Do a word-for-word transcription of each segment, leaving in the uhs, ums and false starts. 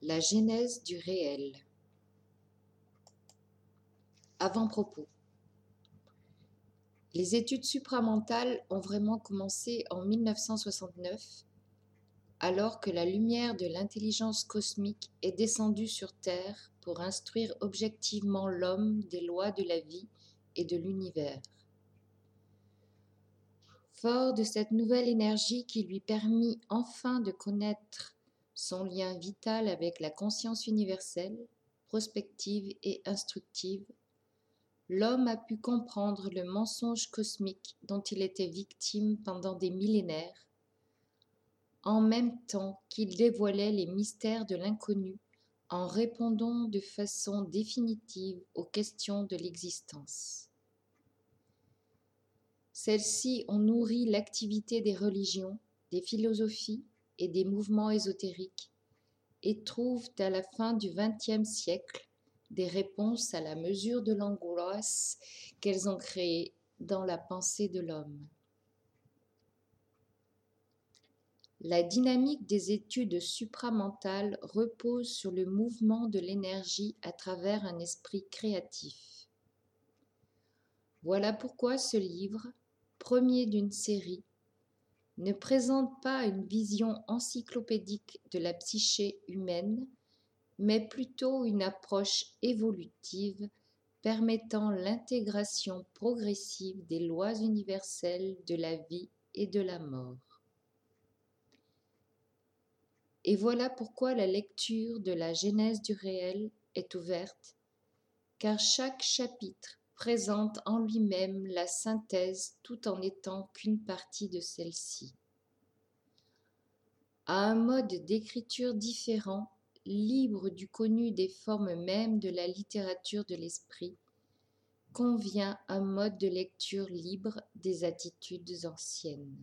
La genèse du réel. Avant-propos. Les études supramentales ont vraiment commencé en mille neuf cent soixante-neuf, alors que la lumière de l'intelligence cosmique est descendue sur Terre pour instruire objectivement l'homme des lois de la vie et de l'univers. Fort de cette nouvelle énergie qui lui permit enfin de connaître son lien vital avec la conscience universelle, prospective et instructive, l'homme a pu comprendre le mensonge cosmique dont il était victime pendant des millénaires, en même temps qu'il dévoilait les mystères de l'inconnu en répondant de façon définitive aux questions de l'existence. Celles-ci ont nourri l'activité des religions, des philosophies et des mouvements ésotériques et trouvent à la fin du vingtième siècle des réponses à la mesure de l'angoisse qu'elles ont créée dans la pensée de l'homme. La dynamique des études supramentales repose sur le mouvement de l'énergie à travers un esprit créatif. Voilà pourquoi ce livre, premier d'une série, ne présente pas une vision encyclopédique de la psyché humaine, mais plutôt une approche évolutive permettant l'intégration progressive des lois universelles de la vie et de la mort. Et voilà pourquoi la lecture de la genèse du réel est ouverte, car chaque chapitre présente en lui-même la synthèse tout en n'étant qu'une partie de celle-ci. À un mode d'écriture différent, libre du connu des formes mêmes de la littérature de l'esprit, convient un mode de lecture libre des attitudes anciennes.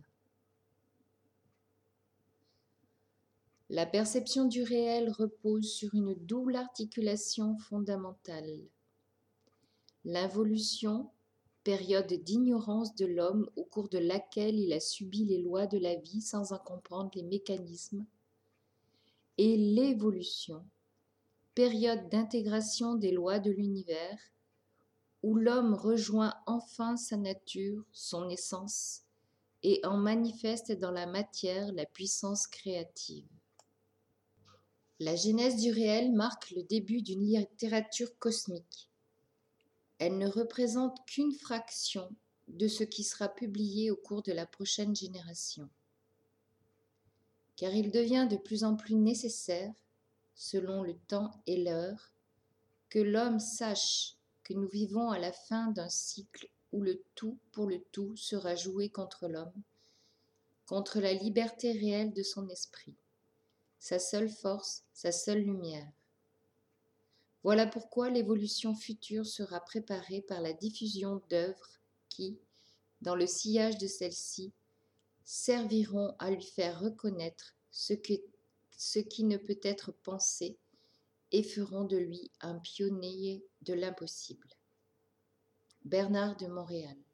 La perception du réel repose sur une double articulation fondamentale. L'involution, période d'ignorance de l'homme au cours de laquelle il a subi les lois de la vie sans en comprendre les mécanismes, et l'évolution, période d'intégration des lois de l'univers, où l'homme rejoint enfin sa nature, son essence, et en manifeste dans la matière la puissance créative. La genèse du réel marque le début d'une littérature cosmique. Elle ne représente qu'une fraction de ce qui sera publié au cours de la prochaine génération. Car il devient de plus en plus nécessaire, selon le temps et l'heure, que l'homme sache que nous vivons à la fin d'un cycle où le tout pour le tout sera joué contre l'homme, contre la liberté réelle de son esprit, sa seule force, sa seule lumière. Voilà pourquoi l'évolution future sera préparée par la diffusion d'œuvres qui, dans le sillage de celle-ci, serviront à lui faire reconnaître ce, que, ce qui ne peut être pensé et feront de lui un pionnier de l'impossible. Bernard de Montréal.